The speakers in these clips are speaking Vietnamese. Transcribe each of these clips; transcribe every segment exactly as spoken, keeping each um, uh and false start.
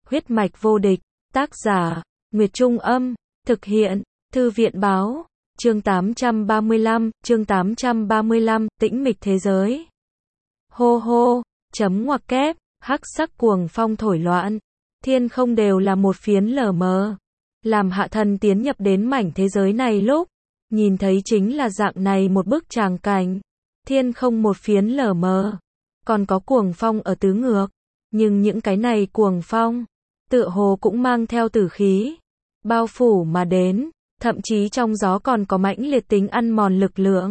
Huyết mạch vô địch, tác giả, Nguyệt Trung Âm, thực hiện, Thư viện Báo, chương tám trăm ba mươi lăm, chương tám trăm ba mươi lăm, tĩnh mịch thế giới. Hô hô, chấm ngoặc kép, hắc sắc cuồng phong thổi loạn, thiên không đều là một phiến lờ mờ. Làm Hạ Thần tiến nhập đến mảnh thế giới này lúc, nhìn thấy chính là dạng này một bức tràng cảnh, thiên không một phiến lờ mờ, còn có cuồng phong ở tứ ngược, nhưng những cái này cuồng phong, tựa hồ cũng mang theo tử khí, bao phủ mà đến, thậm chí trong gió còn có mãnh liệt tính ăn mòn lực lượng.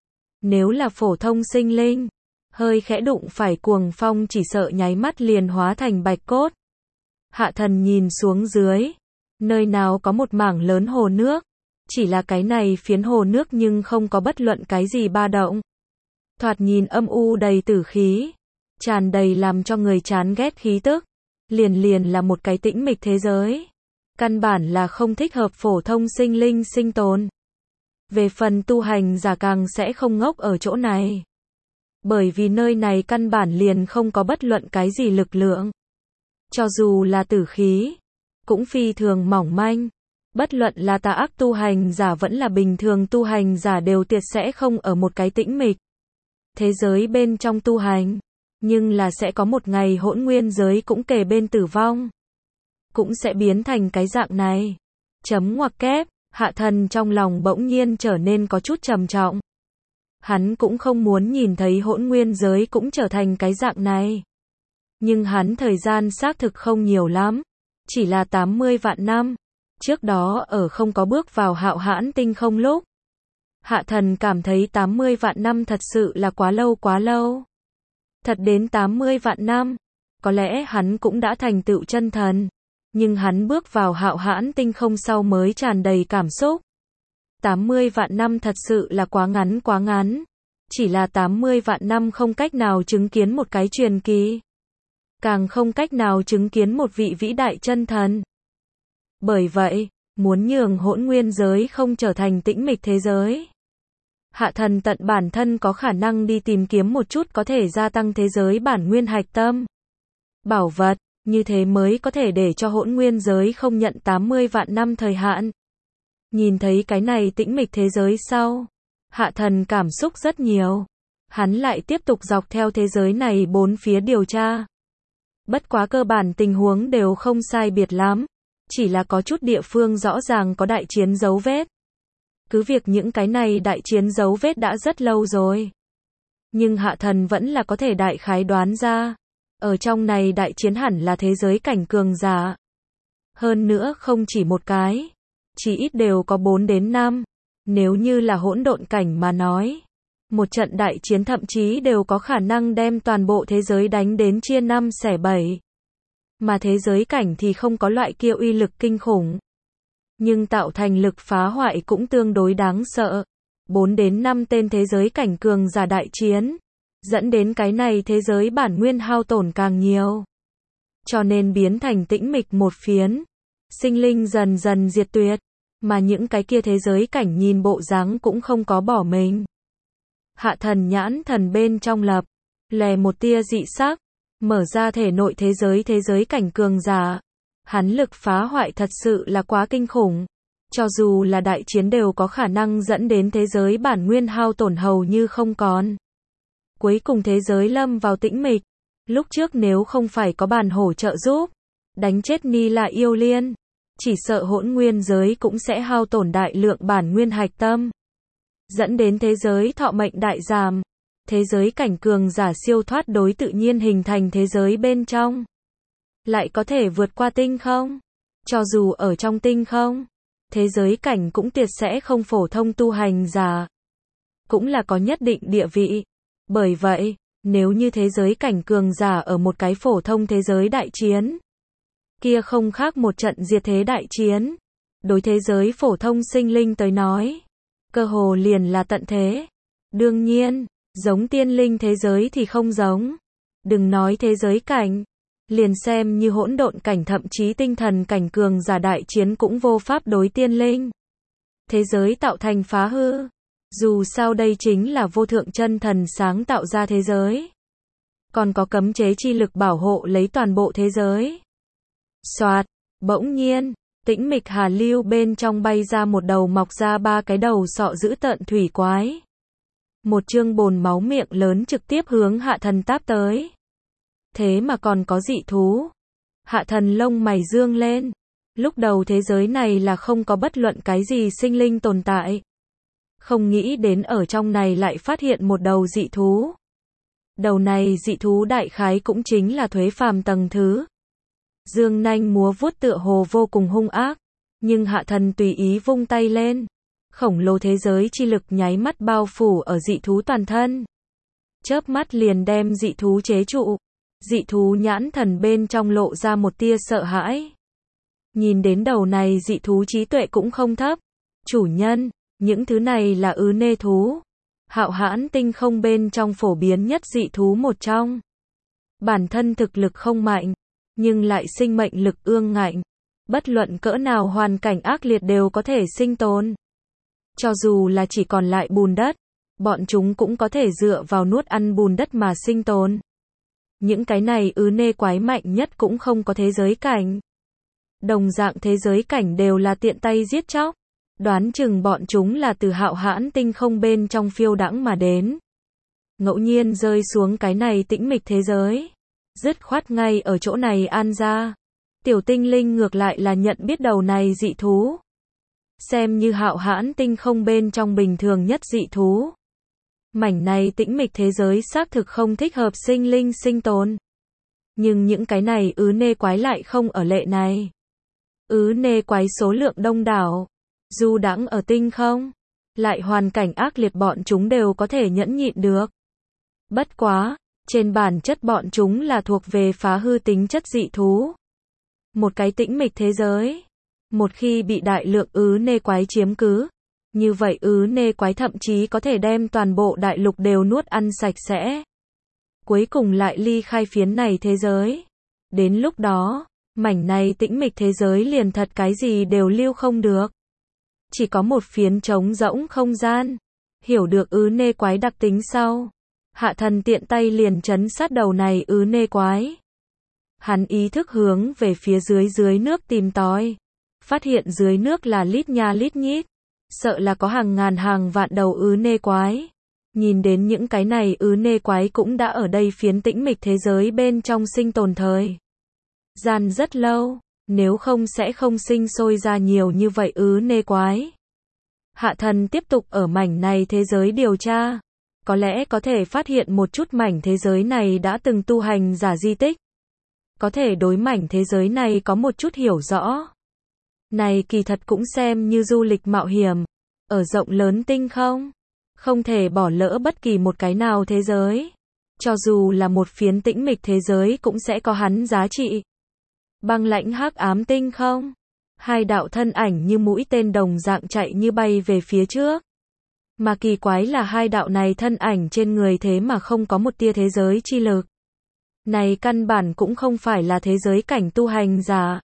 Nếu là phổ thông sinh linh, hơi khẽ đụng phải cuồng phong chỉ sợ nháy mắt liền hóa thành bạch cốt. Hạ Thần nhìn xuống dưới, nơi nào có một mảng lớn hồ nước, chỉ là cái này phiến hồ nước nhưng không có bất luận cái gì ba động. Thoạt nhìn âm u đầy tử khí, tràn đầy làm cho người chán ghét khí tức, liền liền là một cái tĩnh mịch thế giới. Căn bản là không thích hợp phổ thông sinh linh sinh tồn. Về phần tu hành giả càng sẽ không ngốc ở chỗ này. Bởi vì nơi này căn bản liền không có bất luận cái gì lực lượng. Cho dù là tử khí, cũng phi thường mỏng manh. Bất luận là tà ác tu hành giả vẫn là bình thường tu hành giả đều tuyệt sẽ không ở một cái tĩnh mịch thế giới bên trong tu hành. Nhưng là sẽ có một ngày hỗn nguyên giới cũng kề bên tử vong. Cũng sẽ biến thành cái dạng này. Chấm ngoặc kép, Hạ Thần trong lòng bỗng nhiên trở nên có chút trầm trọng. Hắn cũng không muốn nhìn thấy hỗn nguyên giới cũng trở thành cái dạng này. Nhưng hắn thời gian xác thực không nhiều lắm. Chỉ là tám mươi vạn năm. Trước đó ở không có bước vào hạo hãn tinh không lúc. Hạ Thần cảm thấy tám mươi vạn năm thật sự là quá lâu quá lâu. Thật đến tám mươi vạn năm. Có lẽ hắn cũng đã thành tựu chân thần. Nhưng hắn bước vào hạo hãn tinh không sau mới tràn đầy cảm xúc. tám mươi vạn năm thật sự là quá ngắn quá ngắn. Chỉ là tám mươi vạn năm không cách nào chứng kiến một cái truyền kỳ. Càng không cách nào chứng kiến một vị vĩ đại chân thần. Bởi vậy, muốn nhường hỗn nguyên giới không trở thành tĩnh mịch thế giới. Hạ Thần tận bản thân có khả năng đi tìm kiếm một chút có thể gia tăng thế giới bản nguyên hạch tâm. Bảo vật. Như thế mới có thể để cho hỗn nguyên giới không nhận tám mươi vạn năm thời hạn. Nhìn thấy cái này tĩnh mịch thế giới sau, Hạ Thần cảm xúc rất nhiều. Hắn lại tiếp tục dọc theo thế giới này bốn phía điều tra. Bất quá cơ bản tình huống đều không sai biệt lắm. Chỉ là có chút địa phương rõ ràng có đại chiến dấu vết. Cứ việc những cái này đại chiến dấu vết đã rất lâu rồi. Nhưng Hạ Thần vẫn là có thể đại khái đoán ra. Ở trong này đại chiến hẳn là thế giới cảnh cường giả. Hơn nữa không chỉ một cái. Chỉ ít đều có bốn đến năm. Nếu như là hỗn độn cảnh mà nói. Một trận đại chiến thậm chí đều có khả năng đem toàn bộ thế giới đánh đến chia năm xẻ bảy. Mà thế giới cảnh thì không có loại kia uy lực kinh khủng. Nhưng tạo thành lực phá hoại cũng tương đối đáng sợ. bốn đến năm tên thế giới cảnh cường giả đại chiến. Dẫn đến cái này thế giới bản nguyên hao tổn càng nhiều. Cho nên biến thành tĩnh mịch một phiến. Sinh linh dần dần diệt tuyệt. Mà những cái kia thế giới cảnh nhìn bộ dáng cũng không có bỏ mình. Hạ Thần nhãn thần bên trong lập. Lè một tia dị sắc. Mở ra thể nội thế giới thế giới cảnh cường giả. Hắn lực phá hoại thật sự là quá kinh khủng. Cho dù là đại chiến đều có khả năng dẫn đến thế giới bản nguyên hao tổn hầu như không còn. Cuối cùng thế giới lâm vào tĩnh mịch. Lúc trước nếu không phải có bàn hổ trợ giúp, đánh chết Ni La yêu liên, chỉ sợ hỗn nguyên giới cũng sẽ hao tổn đại lượng bản nguyên hạch tâm. Dẫn đến thế giới thọ mệnh đại giảm. Thế giới cảnh cường giả siêu thoát đối tự nhiên hình thành thế giới bên trong. Lại có thể vượt qua tinh không. Cho dù ở trong tinh không, thế giới cảnh cũng tuyệt sẽ không phổ thông tu hành giả. Cũng là có nhất định địa vị. Bởi vậy, nếu như thế giới cảnh cường giả ở một cái phổ thông thế giới đại chiến, kia không khác một trận diệt thế đại chiến. Đối thế giới phổ thông sinh linh tới nói, cơ hồ liền là tận thế. Đương nhiên, giống tiên linh thế giới thì không giống. Đừng nói thế giới cảnh, liền xem như hỗn độn cảnh thậm chí tinh thần cảnh cường giả đại chiến cũng vô pháp đối tiên linh. Thế giới tạo thành phá hư. Dù sao đây chính là vô thượng chân thần sáng tạo ra thế giới. Còn có cấm chế chi lực bảo hộ lấy toàn bộ thế giới. Soạt, bỗng nhiên, tĩnh mịch hà lưu bên trong bay ra một đầu mọc ra ba cái đầu sọ dữ tợn thủy quái. Một chương bồn máu miệng lớn trực tiếp hướng Hạ Thần táp tới. Thế mà còn có dị thú. Hạ Thần lông mày dương lên. Lúc đầu thế giới này là không có bất luận cái gì sinh linh tồn tại. Không nghĩ đến ở trong này lại phát hiện một đầu dị thú. Đầu này dị thú đại khái cũng chính là thuế phàm tầng thứ. Dương nanh múa vuốt tựa hồ vô cùng hung ác. Nhưng Hạ Thần tùy ý vung tay lên. Khổng lồ thế giới chi lực nháy mắt bao phủ ở dị thú toàn thân. Chớp mắt liền đem dị thú chế trụ. Dị thú nhãn thần bên trong lộ ra một tia sợ hãi. Nhìn đến đầu này dị thú trí tuệ cũng không thấp. Chủ nhân, những thứ này là ứ nê thú. Hạo Hãn tinh không bên trong phổ biến nhất dị thú một trong. Bản thân thực lực không mạnh, nhưng lại sinh mệnh lực ương ngạnh. Bất luận cỡ nào hoàn cảnh ác liệt đều có thể sinh tồn. Cho dù là chỉ còn lại bùn đất, bọn chúng cũng có thể dựa vào nuốt ăn bùn đất mà sinh tồn. Những cái này ứ nê quái mạnh nhất cũng không có thế giới cảnh. Đồng dạng thế giới cảnh đều là tiện tay giết chóc. Đoán chừng bọn chúng là từ Hạo Hãn tinh không bên trong phiêu đãng mà đến. Ngẫu nhiên rơi xuống cái này tĩnh mịch thế giới. Dứt khoát ngay ở chỗ này an ra. Tiểu tinh linh ngược lại là nhận biết đầu này dị thú. Xem như Hạo Hãn tinh không bên trong bình thường nhất dị thú. Mảnh này tĩnh mịch thế giới xác thực không thích hợp sinh linh sinh tồn. Nhưng những cái này ứ nê quái lại không ở lệ này. Ứ nê quái số lượng đông đảo. Du đãng ở tinh không. Lại hoàn cảnh ác liệt bọn chúng đều có thể nhẫn nhịn được. Bất quá, trên bản chất bọn chúng là thuộc về phá hư tính chất dị thú. Một cái tĩnh mịch thế giới. Một khi bị đại lượng ứ nê quái chiếm cứ. Như vậy ứ nê quái thậm chí có thể đem toàn bộ đại lục đều nuốt ăn sạch sẽ. Cuối cùng lại ly khai phiến này thế giới. Đến lúc đó, mảnh này tĩnh mịch thế giới liền thật cái gì đều lưu không được. Chỉ có một phiến trống rỗng không gian. Hiểu được ứ nê quái đặc tính sau. Hạ Thần tiện tay liền trấn sát đầu này ứ nê quái. Hắn ý thức hướng về phía dưới dưới nước tìm tòi. Phát hiện dưới nước là lít nha lít nhít. Sợ là có hàng ngàn hàng vạn đầu ứ nê quái. Nhìn đến những cái này ứ nê quái cũng đã ở đây phiến tĩnh mịch thế giới bên trong sinh tồn thời gian rất lâu. Nếu không sẽ không sinh sôi ra nhiều như vậy ứ nê quái. Hạ Thần tiếp tục ở mảnh này thế giới điều tra. Có lẽ có thể phát hiện một chút mảnh thế giới này đã từng tu hành giả di tích. Có thể đối mảnh thế giới này có một chút hiểu rõ. Này kỳ thật cũng xem như du lịch mạo hiểm. Ở rộng lớn tinh không. Không thể bỏ lỡ bất kỳ một cái nào thế giới. Cho dù là một phiến tĩnh mịch thế giới cũng sẽ có hắn giá trị. Băng lãnh hắc ám tinh không. Hai đạo thân ảnh như mũi tên đồng dạng chạy như bay về phía trước. Mà kỳ quái là hai đạo này thân ảnh trên người thế mà không có một tia thế giới chi lực. Này căn bản cũng không phải là thế giới cảnh tu hành giả.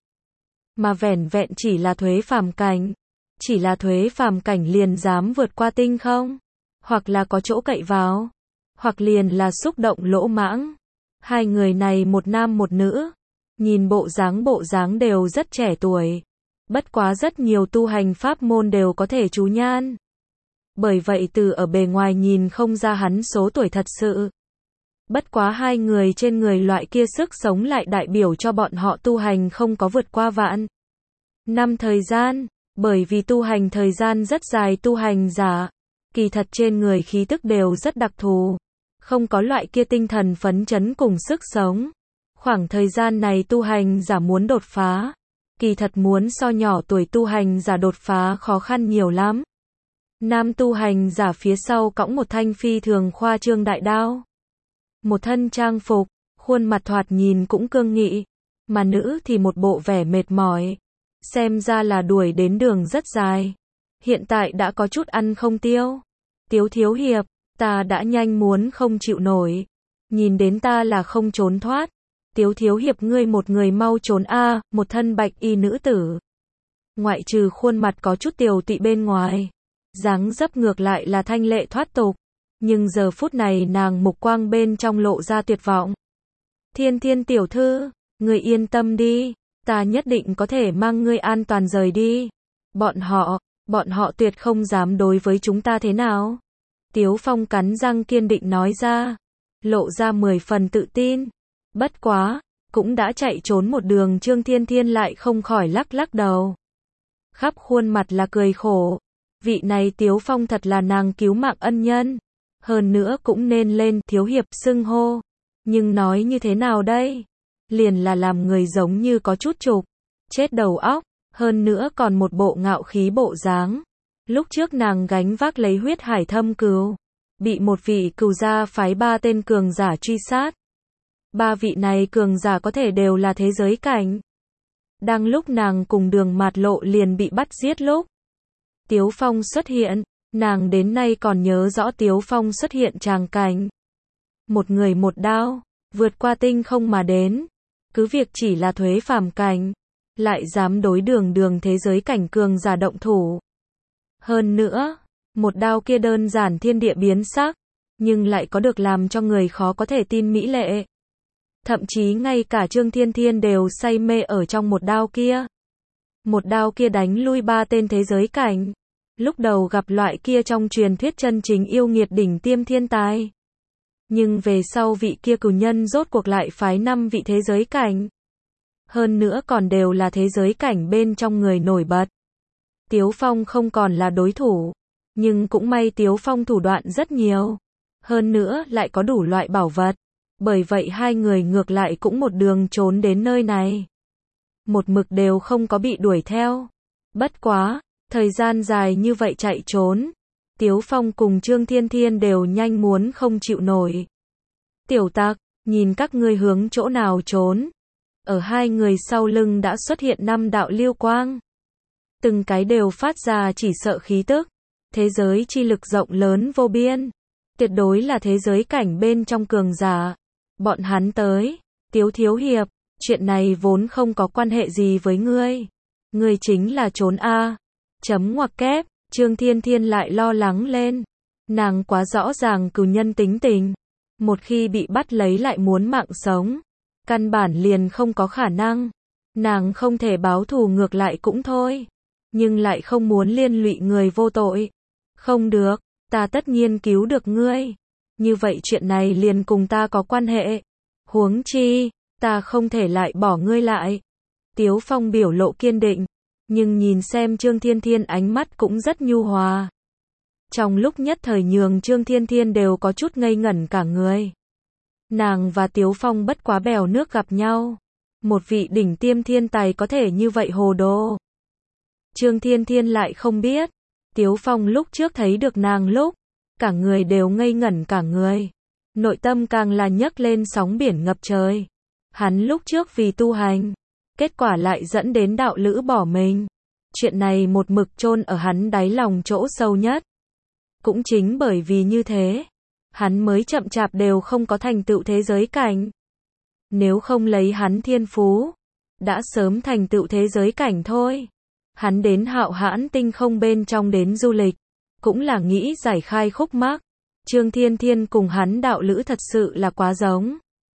Mà vẻn vẹn chỉ là thuế phàm cảnh. Chỉ là thuế phàm cảnh liền dám vượt qua tinh không. Hoặc là có chỗ cậy vào. Hoặc liền là xúc động lỗ mãng. Hai người này một nam một nữ. Nhìn bộ dáng bộ dáng đều rất trẻ tuổi. Bất quá rất nhiều tu hành pháp môn đều có thể chú nhan. Bởi vậy từ ở bề ngoài nhìn không ra hắn số tuổi thật sự. Bất quá hai người trên người loại kia sức sống lại đại biểu cho bọn họ tu hành không có vượt qua vạn năm thời gian. Bởi vì tu hành thời gian rất dài tu hành giả. Kỳ thật trên người khí tức đều rất đặc thù. Không có loại kia tinh thần phấn chấn cùng sức sống. Khoảng thời gian này tu hành giả muốn đột phá. Kỳ thật muốn so nhỏ tuổi tu hành giả đột phá khó khăn nhiều lắm. Nam tu hành giả phía sau cõng một thanh phi thường khoa trương đại đao. Một thân trang phục, khuôn mặt thoạt nhìn cũng cương nghị. Mà nữ thì một bộ vẻ mệt mỏi. Xem ra là đuổi đến đường rất dài. Hiện tại đã có chút ăn không tiêu. Tiếu thiếu hiệp, ta đã nhanh muốn không chịu nổi. Nhìn đến ta là không trốn thoát. Tiếu thiếu hiệp ngươi một người mau trốn a, một thân bạch y nữ tử. Ngoại trừ khuôn mặt có chút tiều tụy bên ngoài. Dáng dấp ngược lại là thanh lệ thoát tục. Nhưng giờ phút này nàng mục quang bên trong lộ ra tuyệt vọng. Thiên Thiên tiểu thư, người yên tâm đi. Ta nhất định có thể mang ngươi an toàn rời đi. Bọn họ, bọn họ tuyệt không dám đối với chúng ta thế nào. Tiếu Phong cắn răng kiên định nói ra, lộ ra mười phần tự tin. Bất quá, cũng đã chạy trốn một đường, Trương Thiên Thiên lại không khỏi lắc lắc đầu. Khắp khuôn mặt là cười khổ. Vị này Tiếu Phong thật là nàng cứu mạng ân nhân. Hơn nữa cũng nên lên thiếu hiệp xưng hô. Nhưng nói như thế nào đây? Liền là làm người giống như có chút trục, chết đầu óc, hơn nữa còn một bộ ngạo khí bộ dáng. Lúc trước nàng gánh vác lấy huyết hải thâm cừu, bị một vị cừu gia phái ba tên cường giả truy sát. Ba vị này cường giả có thể đều là thế giới cảnh. Đang lúc nàng cùng Đường Mạt Lộ liền bị bắt giết lúc Tiếu Phong xuất hiện, nàng đến nay còn nhớ rõ Tiếu Phong xuất hiện tràng cảnh. Một người một đao, vượt qua tinh không mà đến, cứ việc chỉ là thuế phàm cảnh, lại dám đối đường đường thế giới cảnh cường giả động thủ. Hơn nữa, một đao kia đơn giản thiên địa biến sắc, nhưng lại có được làm cho người khó có thể tin mỹ lệ. Thậm chí ngay cả Trương Thiên Thiên đều say mê ở trong một đao kia. Một đao kia đánh lui ba tên thế giới cảnh. Lúc đầu gặp loại kia trong truyền thuyết chân chính yêu nghiệt đỉnh tiêm thiên tài. Nhưng về sau vị kia cửu nhân rốt cuộc lại phái năm vị thế giới cảnh. Hơn nữa còn đều là thế giới cảnh bên trong người nổi bật. Tiếu Phong không còn là đối thủ. Nhưng cũng may Tiếu Phong thủ đoạn rất nhiều. Hơn nữa lại có đủ loại bảo vật. Bởi vậy hai người ngược lại cũng một đường trốn đến nơi này. Một mực đều không có bị đuổi theo. Bất quá, thời gian dài như vậy chạy trốn. Tiếu Phong cùng Trương Thiên Thiên đều nhanh muốn không chịu nổi. Tiểu tặc, nhìn các ngươi hướng chỗ nào trốn. Ở hai người sau lưng đã xuất hiện năm đạo lưu quang. Từng cái đều phát ra chỉ sợ khí tức. Thế giới chi lực rộng lớn vô biên. Tuyệt đối là thế giới cảnh bên trong cường giả. Bọn hắn tới, Tiếu thiếu hiệp, chuyện này vốn không có quan hệ gì với ngươi. Ngươi chính là trốn a. Chấm ngoặc kép, Trương Thiên Thiên lại lo lắng lên. Nàng quá rõ ràng cừu nhân tính tình. Một khi bị bắt lấy lại muốn mạng sống. Căn bản liền không có khả năng. Nàng không thể báo thù ngược lại cũng thôi. Nhưng lại không muốn liên lụy người vô tội. Không được, ta tất nhiên cứu được ngươi. Như vậy chuyện này liền cùng ta có quan hệ. Huống chi, ta không thể lại bỏ ngươi lại. Tiếu Phong biểu lộ kiên định. Nhưng nhìn xem Trương Thiên Thiên ánh mắt cũng rất nhu hòa. Trong lúc nhất thời nhường Trương Thiên Thiên đều có chút ngây ngẩn cả người. Nàng và Tiếu Phong bất quá bèo nước gặp nhau. Một vị đỉnh tiêm thiên tài có thể như vậy hồ đồ. Trương Thiên Thiên lại không biết. Tiếu Phong lúc trước thấy được nàng lúc. Cả người đều ngây ngẩn cả người. Nội tâm càng là nhấc lên sóng biển ngập trời. Hắn lúc trước vì tu hành. Kết quả lại dẫn đến đạo lữ bỏ mình. Chuyện này một mực chôn ở hắn đáy lòng chỗ sâu nhất. Cũng chính bởi vì như thế. Hắn mới chậm chạp đều không có thành tựu thế giới cảnh. Nếu không lấy hắn thiên phú. Đã sớm thành tựu thế giới cảnh thôi. Hắn đến Hạo Hãn tinh không bên trong đến du lịch. Cũng là nghĩ giải khai khúc mắc. Trương Thiên Thiên cùng hắn đạo lữ thật sự là quá giống.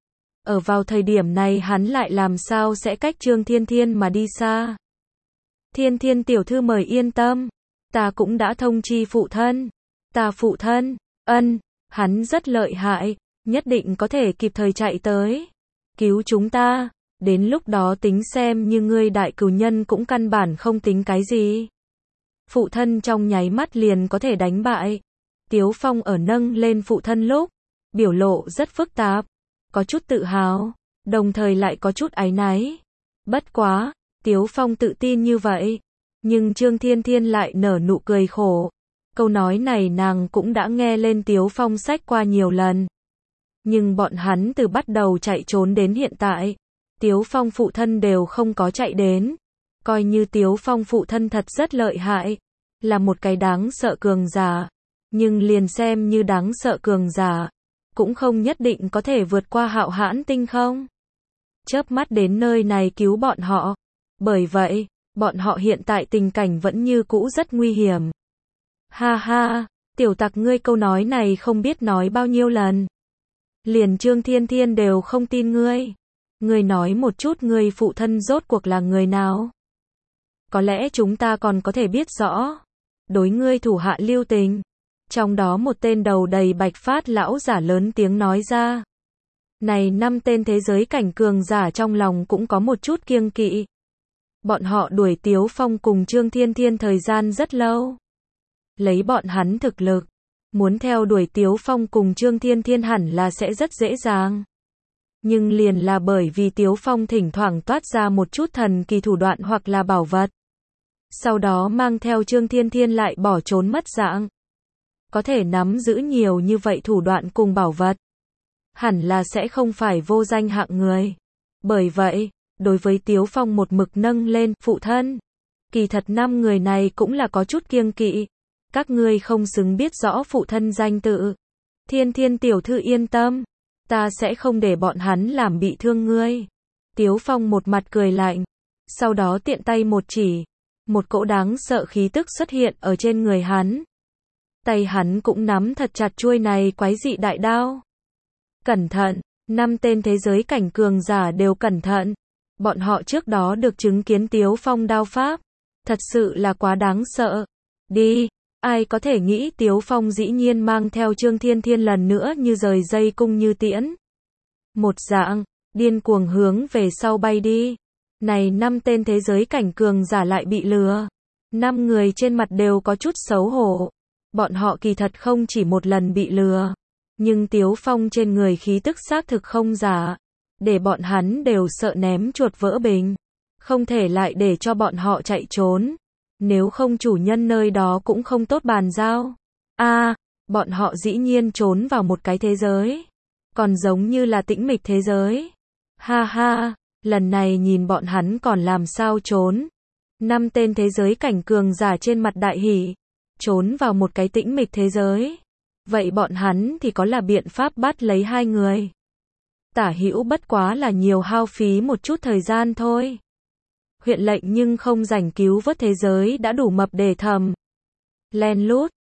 Ở vào thời điểm này hắn lại làm sao sẽ cách Trương Thiên Thiên mà đi xa. Thiên Thiên tiểu thư mời yên tâm. Ta cũng đã thông chi phụ thân. Ta phụ thân, ân, hắn rất lợi hại. Nhất định có thể kịp thời chạy tới. Cứu chúng ta. Đến lúc đó tính xem như ngươi đại cửu nhân cũng căn bản không tính cái gì. Phụ thân trong nháy mắt liền có thể đánh bại. Tiếu Phong ở nâng lên phụ thân lúc. Biểu lộ rất phức tạp. Có chút tự hào. Đồng thời lại có chút áy náy. Bất quá, Tiếu Phong tự tin như vậy. Nhưng Trương Thiên Thiên lại nở nụ cười khổ. Câu nói này nàng cũng đã nghe lên Tiếu Phong sách qua nhiều lần. Nhưng bọn hắn từ bắt đầu chạy trốn đến hiện tại. Tiếu Phong phụ thân đều không có chạy đến. Coi như Tiếu Phong phụ thân thật rất lợi hại. Là một cái đáng sợ cường giả. Nhưng liền xem như đáng sợ cường giả. Cũng không nhất định có thể vượt qua Hạo Hãn tinh không. Chớp mắt đến nơi này cứu bọn họ. Bởi vậy, bọn họ hiện tại tình cảnh vẫn như cũ rất nguy hiểm. Ha ha, tiểu tặc ngươi câu nói này không biết nói bao nhiêu lần. Liền Trương Thiên Thiên đều không tin ngươi. Ngươi nói một chút ngươi phụ thân rốt cuộc là người nào? Có lẽ chúng ta còn có thể biết rõ. Đối ngươi thủ hạ lưu tình. Trong đó một tên đầu đầy bạch phát lão giả lớn tiếng nói ra. Này năm tên thế giới cảnh cường giả trong lòng cũng có một chút kiêng kỵ. Bọn họ đuổi Tiếu Phong cùng Trương Thiên Thiên thời gian rất lâu. Lấy bọn hắn thực lực, muốn theo đuổi Tiếu Phong cùng Trương Thiên Thiên hẳn là sẽ rất dễ dàng. Nhưng liền là bởi vì Tiếu Phong thỉnh thoảng toát ra một chút thần kỳ thủ đoạn hoặc là bảo vật. Sau đó mang theo Trương Thiên Thiên lại bỏ trốn mất dạng. Có thể nắm giữ nhiều như vậy thủ đoạn cùng bảo vật. Hẳn là sẽ không phải vô danh hạng người. Bởi vậy, đối với Tiếu Phong một mực nâng lên phụ thân. Kỳ thật năm người này cũng là có chút kiêng kỵ. Các ngươi không xứng biết rõ phụ thân danh tự. Thiên Thiên tiểu thư yên tâm. Ta sẽ không để bọn hắn làm bị thương ngươi. Tiếu Phong một mặt cười lạnh. Sau đó tiện tay một chỉ. Một cỗ đáng sợ khí tức xuất hiện ở trên người hắn. Tay hắn cũng nắm thật chặt chuôi này quái dị đại đao. Cẩn thận, năm tên thế giới cảnh cường giả đều cẩn thận. Bọn họ trước đó được chứng kiến Tiếu Phong đao pháp. Thật sự là quá đáng sợ. Đi, ai có thể nghĩ Tiếu Phong dĩ nhiên mang theo Trương Thiên Thiên lần nữa như rời dây cung như tiễn. Một dạng, điên cuồng hướng về sau bay đi. Này năm tên thế giới cảnh cường giả lại bị lừa. Năm người trên mặt đều có chút xấu hổ. Bọn họ kỳ thật không chỉ một lần bị lừa. Nhưng Tiếu Phong trên người khí tức xác thực không giả. Để bọn hắn đều sợ ném chuột vỡ bình. Không thể lại để cho bọn họ chạy trốn. Nếu không chủ nhân nơi đó cũng không tốt bàn giao. A, à, bọn họ dĩ nhiên trốn vào một cái thế giới. Còn giống như là tĩnh mịch thế giới. Ha ha, lần này nhìn bọn hắn còn làm sao trốn. Năm tên thế giới cảnh cường giả trên mặt đại hỉ. Trốn vào một cái tĩnh mịch thế giới. Vậy bọn hắn thì có là biện pháp bắt lấy hai người. Tả hữu bất quá là nhiều hao phí một chút thời gian thôi. Huyện lệnh nhưng không rảnh cứu vớt thế giới đã đủ mập để thầm. Len lút,